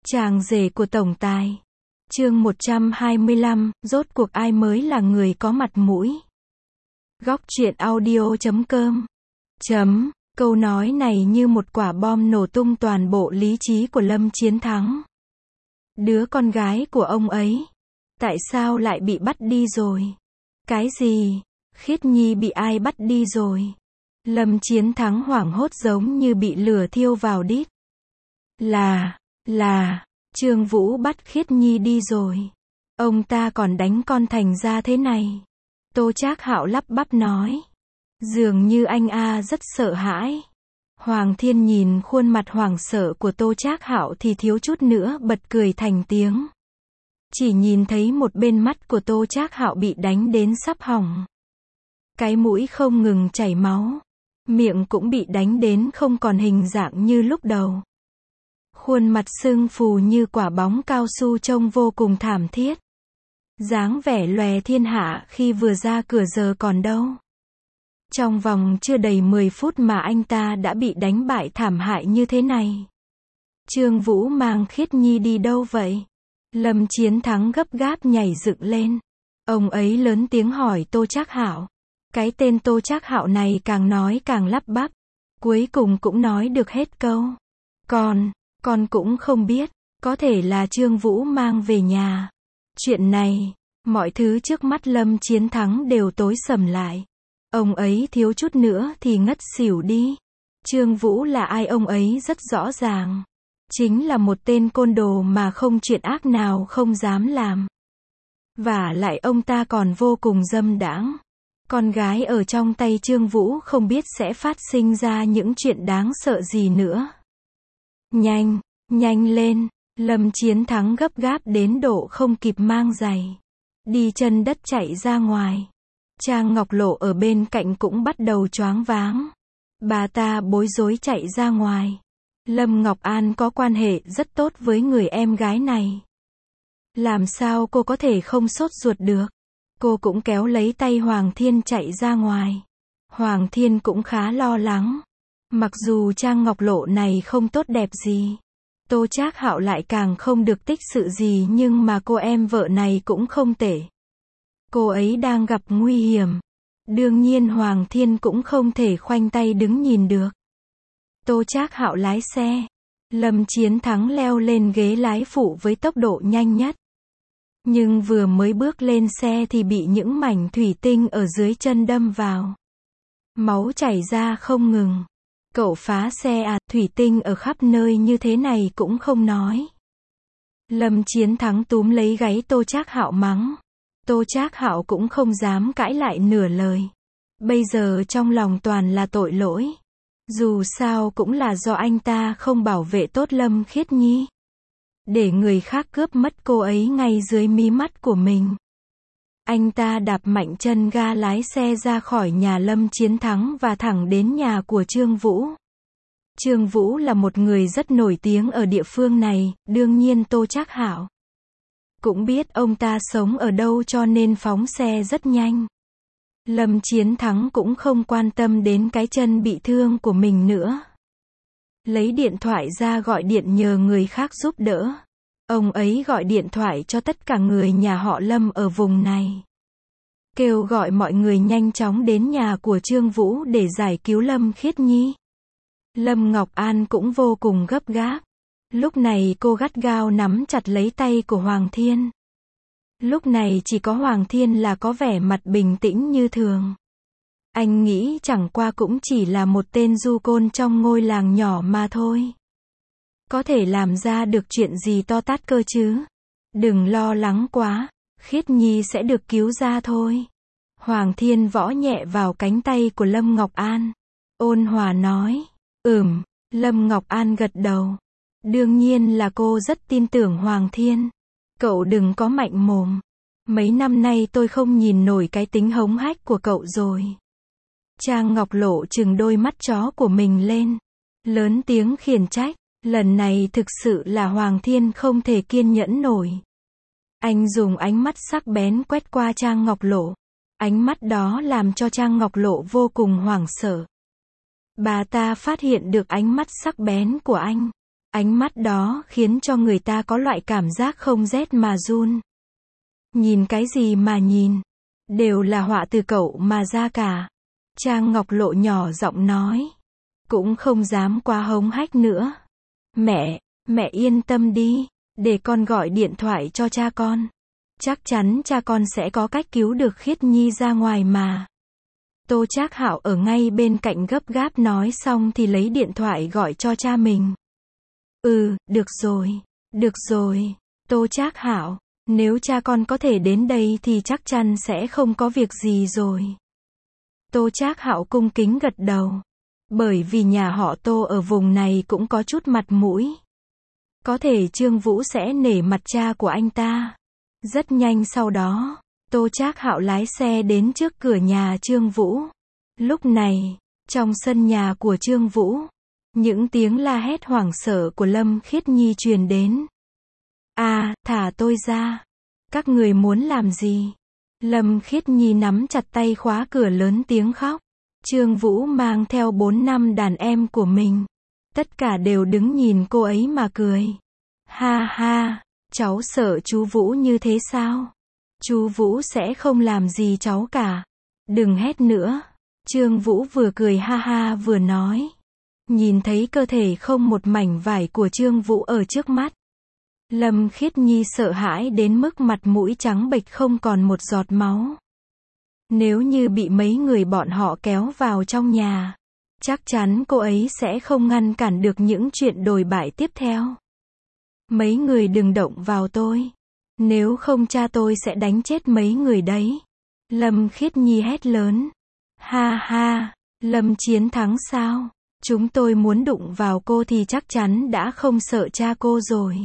Chàng rể của tổng tài. Chương 125, rốt cuộc ai mới là người có mặt mũi. Góc truyện audio.com. Câu nói này như một quả bom nổ tung toàn bộ lý trí của Lâm Chiến Thắng. Đứa con gái của ông ấy, tại sao lại bị bắt đi rồi? Cái gì? Khiết Nhi bị ai bắt đi rồi? Lâm Chiến Thắng hoảng hốt giống như bị lửa thiêu vào đít. Là, Trương Vũ bắt Khiết Nhi đi rồi. Ông ta còn đánh con thành ra thế này. Tô Trác Hạo lắp bắp nói. Dường như anh rất sợ hãi. Hoàng Thiên nhìn khuôn mặt hoảng sợ của Tô Trác Hạo thì thiếu chút nữa bật cười thành tiếng. Chỉ nhìn thấy một bên mắt của Tô Trác Hạo bị đánh đến sắp hỏng. Cái mũi không ngừng chảy máu. Miệng cũng bị đánh đến không còn hình dạng như lúc đầu. Khuôn mặt sưng phù như quả bóng cao su trông vô cùng thảm thiết. Dáng vẻ lòe thiên hạ khi vừa ra cửa giờ còn đâu. Trong vòng chưa đầy 10 phút mà anh ta đã bị đánh bại thảm hại như thế này. Trương Vũ mang Khiết Nhi đi đâu vậy? Lâm Chiến Thắng gấp gáp nhảy dựng lên. Ông ấy lớn tiếng hỏi Tô Trác Hạo. Cái tên Tô Trác Hạo này càng nói càng lắp bắp. Cuối cùng cũng nói được hết câu. Con cũng không biết. Có thể là Trương Vũ mang về nhà. Chuyện này, mọi thứ trước mắt Lâm Chiến Thắng đều tối sầm lại. Ông ấy thiếu chút nữa thì ngất xỉu đi. Trương Vũ là ai ông ấy rất rõ ràng. Chính là một tên côn đồ mà không chuyện ác nào không dám làm. Vả lại ông ta còn vô cùng dâm đãng. Con gái ở trong tay Trương Vũ không biết sẽ phát sinh ra những chuyện đáng sợ gì nữa. Nhanh lên. Lâm Chiến Thắng gấp gáp đến độ không kịp mang giày. Đi chân đất chạy ra ngoài. Trang Ngọc Lộ ở bên cạnh cũng bắt đầu choáng váng. Bà ta bối rối chạy ra ngoài. Lâm Ngọc An có quan hệ rất tốt với người em gái này. Làm sao cô có thể không sốt ruột được? Cô cũng kéo lấy tay Hoàng Thiên chạy ra ngoài. Hoàng Thiên cũng khá lo lắng. Mặc dù Trang Ngọc Lộ này không tốt đẹp gì. Tô Trác Hạo lại càng không được tích sự gì nhưng mà cô em vợ này cũng không tệ. Cô ấy đang gặp nguy hiểm. Đương nhiên Hoàng Thiên cũng không thể khoanh tay đứng nhìn được. Tô Trác Hạo lái xe. Lâm Chiến Thắng leo lên ghế lái phụ với tốc độ nhanh nhất. Nhưng vừa mới bước lên xe thì bị những mảnh thủy tinh ở dưới chân đâm vào. Máu chảy ra không ngừng. Cậu phá xe thủy tinh ở khắp nơi như thế này cũng không nói. Lâm Chiến Thắng túm lấy gáy Tô Trác Hạo mắng. Tô Trác Hạo cũng không dám cãi lại nửa lời. Bây giờ trong lòng toàn là tội lỗi. Dù sao cũng là do anh ta không bảo vệ tốt Lâm Khiết Nhi. Để người khác cướp mất cô ấy ngay dưới mí mắt của mình. Anh ta đạp mạnh chân ga lái xe ra khỏi nhà Lâm Chiến Thắng và thẳng đến nhà của Trương Vũ. Trương Vũ là một người rất nổi tiếng ở địa phương này, đương nhiên Tô Trác Hạo cũng biết ông ta sống ở đâu cho nên phóng xe rất nhanh. Lâm Chiến Thắng cũng không quan tâm đến cái chân bị thương của mình nữa. Lấy điện thoại ra gọi điện nhờ người khác giúp đỡ. Ông ấy gọi điện thoại cho tất cả người nhà họ Lâm ở vùng này. Kêu gọi mọi người nhanh chóng đến nhà của Trương Vũ để giải cứu Lâm Khiết Nhi. Lâm Ngọc An cũng vô cùng gấp gáp. Lúc này cô gắt gao nắm chặt lấy tay của Hoàng Thiên. Lúc này chỉ có Hoàng Thiên là có vẻ mặt bình tĩnh như thường. Anh nghĩ chẳng qua cũng chỉ là một tên du côn trong ngôi làng nhỏ mà thôi. Có thể làm ra được chuyện gì to tát cơ chứ? Đừng lo lắng quá, Khiết Nhi sẽ được cứu ra thôi. Hoàng Thiên võ nhẹ vào cánh tay của Lâm Ngọc An. Ôn hòa nói. Lâm Ngọc An gật đầu. Đương nhiên là cô rất tin tưởng Hoàng Thiên. Cậu đừng có mạnh mồm. Mấy năm nay tôi không nhìn nổi cái tính hống hách của cậu rồi. Trang Ngọc Lộ trừng đôi mắt chó của mình lên. Lớn tiếng khiển trách. Lần này thực sự là Hoàng Thiên không thể kiên nhẫn nổi. Anh dùng ánh mắt sắc bén quét qua Trang Ngọc Lộ. Ánh mắt đó làm cho Trang Ngọc Lộ vô cùng hoảng sợ. Bà ta phát hiện được ánh mắt sắc bén của anh. Ánh mắt đó khiến cho người ta có loại cảm giác không rét mà run. Nhìn cái gì mà nhìn? Đều là họa từ cậu mà ra cả. Trang Ngọc Lộ nhỏ giọng nói. Cũng không dám quá hống hách nữa. Mẹ yên tâm đi. Để con gọi điện thoại cho cha con. Chắc chắn cha con sẽ có cách cứu được Khiết Nhi ra ngoài mà. Tô Trác Hạo ở ngay bên cạnh gấp gáp nói xong thì lấy điện thoại gọi cho cha mình. Được rồi, Tô Trác Hạo, nếu cha con có thể đến đây thì chắc chắn sẽ không có việc gì rồi. Tô Trác Hạo cung kính gật đầu. Bởi vì nhà họ Tô ở vùng này cũng có chút mặt mũi. Có thể Trương Vũ sẽ nể mặt cha của anh ta. Rất nhanh sau đó, Tô Trác Hạo lái xe đến trước cửa nhà Trương Vũ. Lúc này, trong sân nhà của Trương Vũ, những tiếng la hét hoảng sợ của Lâm Khiết Nhi truyền đến. Thả tôi ra. Các người muốn làm gì? Lâm Khiết Nhi nắm chặt tay khóa cửa lớn tiếng khóc. Trương Vũ mang theo 4 năm đàn em của mình. Tất cả đều đứng nhìn cô ấy mà cười. Ha ha, cháu sợ chú Vũ như thế sao? Chú Vũ sẽ không làm gì cháu cả. Đừng hét nữa. Trương Vũ vừa cười ha ha vừa nói. Nhìn thấy cơ thể không một mảnh vải của Trương Vũ ở trước mắt. Lâm Khiết Nhi sợ hãi đến mức mặt mũi trắng bệch không còn một giọt máu. Nếu như bị mấy người bọn họ kéo vào trong nhà, chắc chắn cô ấy sẽ không ngăn cản được những chuyện đồi bại tiếp theo. Mấy người đừng động vào tôi. Nếu không cha tôi sẽ đánh chết mấy người đấy. Lâm Khiết Nhi hét lớn. Ha ha, Lâm Chiến Thắng sao? Chúng tôi muốn đụng vào cô thì chắc chắn đã không sợ cha cô rồi.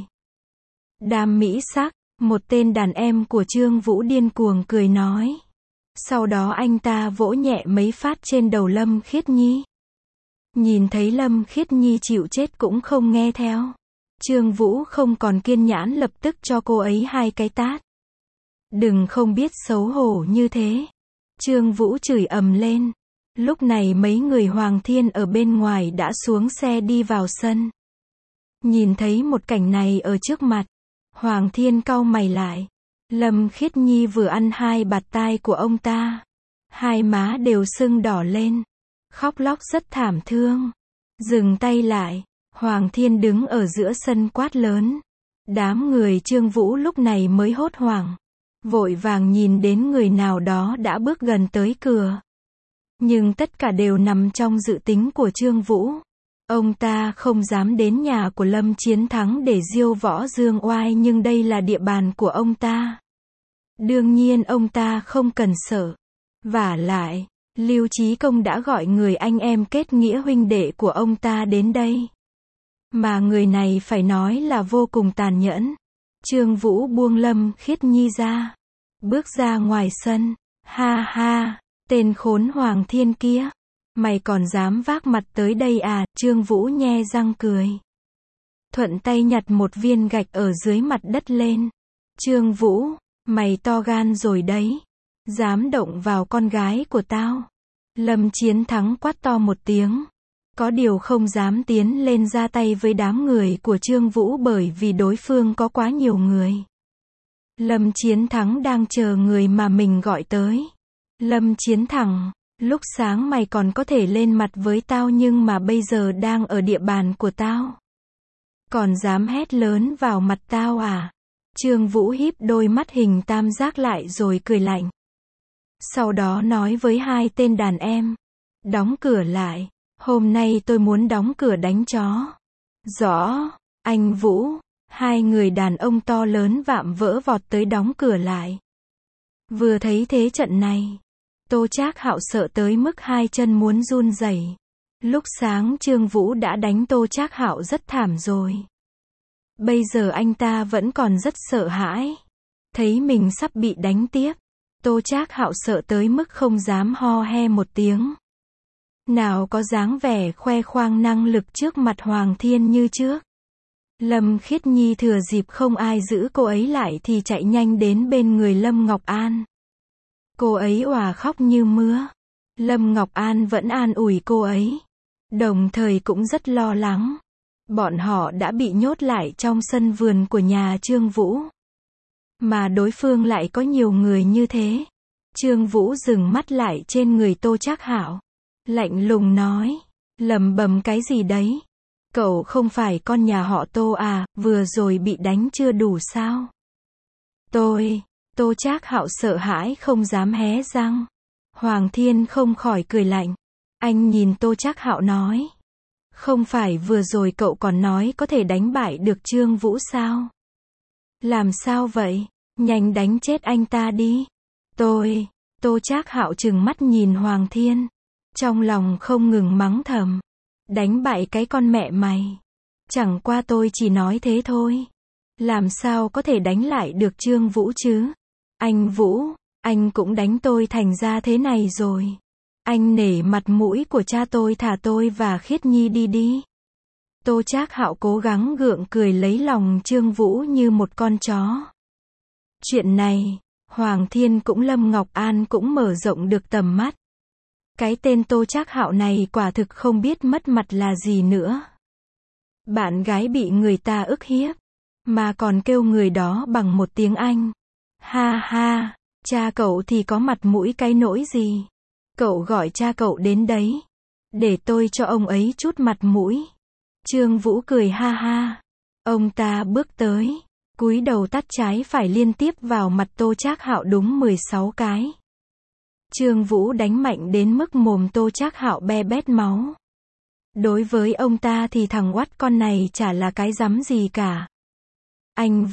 Đàm Mỹ Sắc, một tên đàn em của Trương Vũ điên cuồng cười nói. Sau đó anh ta vỗ nhẹ mấy phát trên đầu Lâm Khiết Nhi. Nhìn thấy Lâm Khiết Nhi chịu chết cũng không nghe theo. Trương Vũ không còn kiên nhẫn lập tức cho cô ấy 2 cái tát. Đừng không biết xấu hổ như thế. Trương Vũ chửi ầm lên. Lúc này mấy người Hoàng Thiên ở bên ngoài đã xuống xe đi vào sân. Nhìn thấy một cảnh này ở trước mặt, Hoàng Thiên cau mày lại. Lâm Khiết Nhi vừa ăn 2 bạt tai của ông ta. 2 má đều sưng đỏ lên. Khóc lóc rất thảm thương. Dừng tay lại. Hoàng Thiên đứng ở giữa sân quát lớn. Đám người Trương Vũ lúc này mới hốt hoảng. Vội vàng nhìn đến người nào đó đã bước gần tới cửa. Nhưng tất cả đều nằm trong dự tính của Trương Vũ. Ông ta không dám đến nhà của Lâm Chiến Thắng để diêu võ dương oai nhưng đây là địa bàn của ông ta. Đương nhiên ông ta không cần sợ. Vả lại, Lưu Chí Công đã gọi người anh em kết nghĩa huynh đệ của ông ta đến đây. Mà người này phải nói là vô cùng tàn nhẫn. Trương Vũ buông Lâm Khiết Nhi ra. Bước ra ngoài sân. Ha ha, tên khốn Hoàng Thiên kia. Mày còn dám vác mặt tới đây à? Trương Vũ nhe răng cười. Thuận tay nhặt một viên gạch ở dưới mặt đất lên. Trương Vũ, mày to gan rồi đấy. Dám động vào con gái của tao. Lâm Chiến Thắng quát to một tiếng. Có điều không dám tiến lên ra tay với đám người của Trương Vũ bởi vì đối phương có quá nhiều người. Lâm Chiến Thắng đang chờ người mà mình gọi tới. Lâm Chiến Thắng, lúc sáng mày còn có thể lên mặt với tao nhưng mà bây giờ đang ở địa bàn của tao. Còn dám hét lớn vào mặt tao à? Trương Vũ híp đôi mắt hình tam giác lại rồi cười lạnh. Sau đó nói với 2 tên đàn em. Đóng cửa lại. Hôm nay tôi muốn đóng cửa đánh chó. Rõ, anh Vũ. 2 người đàn ông to lớn vạm vỡ vọt tới đóng cửa lại. Vừa thấy thế trận này, Tô Trác Hạo sợ tới mức 2 chân muốn run rẩy. Lúc sáng Trương Vũ đã đánh Tô Trác Hạo rất thảm rồi. Bây giờ anh ta vẫn còn rất sợ hãi. Thấy mình sắp bị đánh tiếp, Tô Trác Hạo sợ tới mức không dám ho he một tiếng. Nào có dáng vẻ khoe khoang năng lực trước mặt Hoàng Thiên như trước. Lâm Khiết Nhi thừa dịp không ai giữ cô ấy lại thì chạy nhanh đến bên người Lâm Ngọc An. Cô ấy òa khóc như mưa. Lâm Ngọc An vẫn an ủi cô ấy. Đồng thời cũng rất lo lắng. Bọn họ đã bị nhốt lại trong sân vườn của nhà Trương Vũ. Mà đối phương lại có nhiều người như thế. Trương Vũ dừng mắt lại trên người Tô Trác Hạo. Lạnh lùng nói. Lầm bầm cái gì đấy? Cậu không phải con nhà họ Tô à, vừa rồi bị đánh chưa đủ sao? Tô Trác Hạo sợ hãi không dám hé răng. Hoàng Thiên không khỏi cười lạnh. Anh nhìn Tô Trác Hạo nói. Không phải vừa rồi cậu còn nói có thể đánh bại được Trương Vũ sao? Làm sao vậy? Nhanh đánh chết anh ta đi. Tô Trác Hạo trừng mắt nhìn Hoàng Thiên. Trong lòng không ngừng mắng thầm. Đánh bại cái con mẹ mày. Chẳng qua tôi chỉ nói thế thôi. Làm sao có thể đánh lại được Trương Vũ chứ? Anh Vũ, anh cũng đánh tôi thành ra thế này rồi. Anh nể mặt mũi của cha tôi thả tôi và Khiết Nhi đi. Tô Trác Hạo cố gắng gượng cười lấy lòng Trương Vũ như một con chó. Chuyện này, Hoàng Thiên cũng Lâm Ngọc An cũng mở rộng được tầm mắt. Cái tên Tô Trác Hạo này quả thực không biết mất mặt là gì nữa. Bạn gái bị người ta ức hiếp, mà còn kêu người đó bằng một tiếng Anh. Ha ha, cha cậu thì có mặt mũi cái nỗi gì? Cậu gọi cha cậu đến đấy, để tôi cho ông ấy chút mặt mũi. Trương Vũ cười ha ha. Ông ta bước tới, cúi đầu tát trái phải liên tiếp vào mặt Tô Trác Hạo đúng 16 cái. Trương Vũ đánh mạnh đến mức mồm Tô Trác Hạo be bét máu. Đối với ông ta thì thằng oắt con này chả là cái rắm gì cả. Anh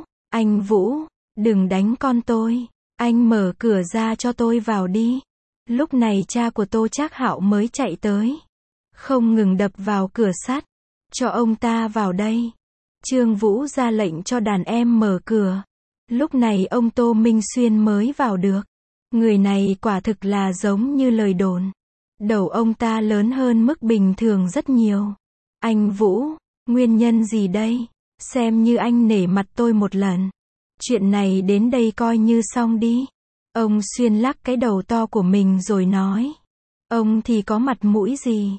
Vũ, đừng đánh con tôi. Anh mở cửa ra cho tôi vào đi. Lúc này cha của Tô Trác Hạo mới chạy tới. Không ngừng đập vào cửa sắt. Cho ông ta vào đây. Trương Vũ ra lệnh cho đàn em mở cửa. Lúc này ông Tô Minh Xuyên mới vào được. Người này quả thực là giống như lời đồn. Đầu ông ta lớn hơn mức bình thường rất nhiều. Anh Vũ, nguyên nhân gì đây? Xem như anh nể mặt tôi một lần. Chuyện này đến đây coi như xong đi. Ông Xuyên lắc cái đầu to của mình rồi nói. Ông thì có mặt mũi gì?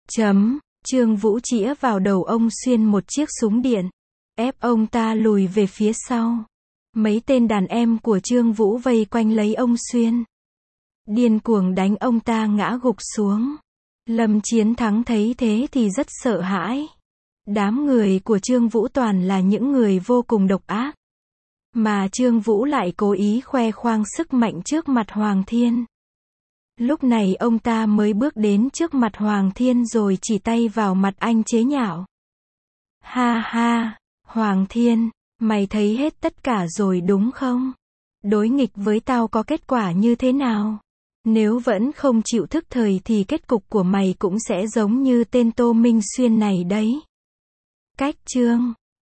Trương Vũ chĩa vào đầu ông Xuyên một chiếc súng điện. Ép ông ta lùi về phía sau. Mấy tên đàn em của Trương Vũ vây quanh lấy ông Xuyên. Điên cuồng đánh ông ta ngã gục xuống. Lâm Chiến Thắng thấy thế thì rất sợ hãi. Đám người của Trương Vũ toàn là những người vô cùng độc ác. Mà Trương Vũ lại cố ý khoe khoang sức mạnh trước mặt Hoàng Thiên. Lúc này ông ta mới bước đến trước mặt Hoàng Thiên rồi chỉ tay vào mặt anh chế nhạo. Ha ha, Hoàng Thiên, mày thấy hết tất cả rồi đúng không? Đối nghịch với tao có kết quả như thế nào? Nếu vẫn không chịu thức thời thì kết cục của mày cũng sẽ giống như tên Tô Minh Xuyên này đấy. Cách chương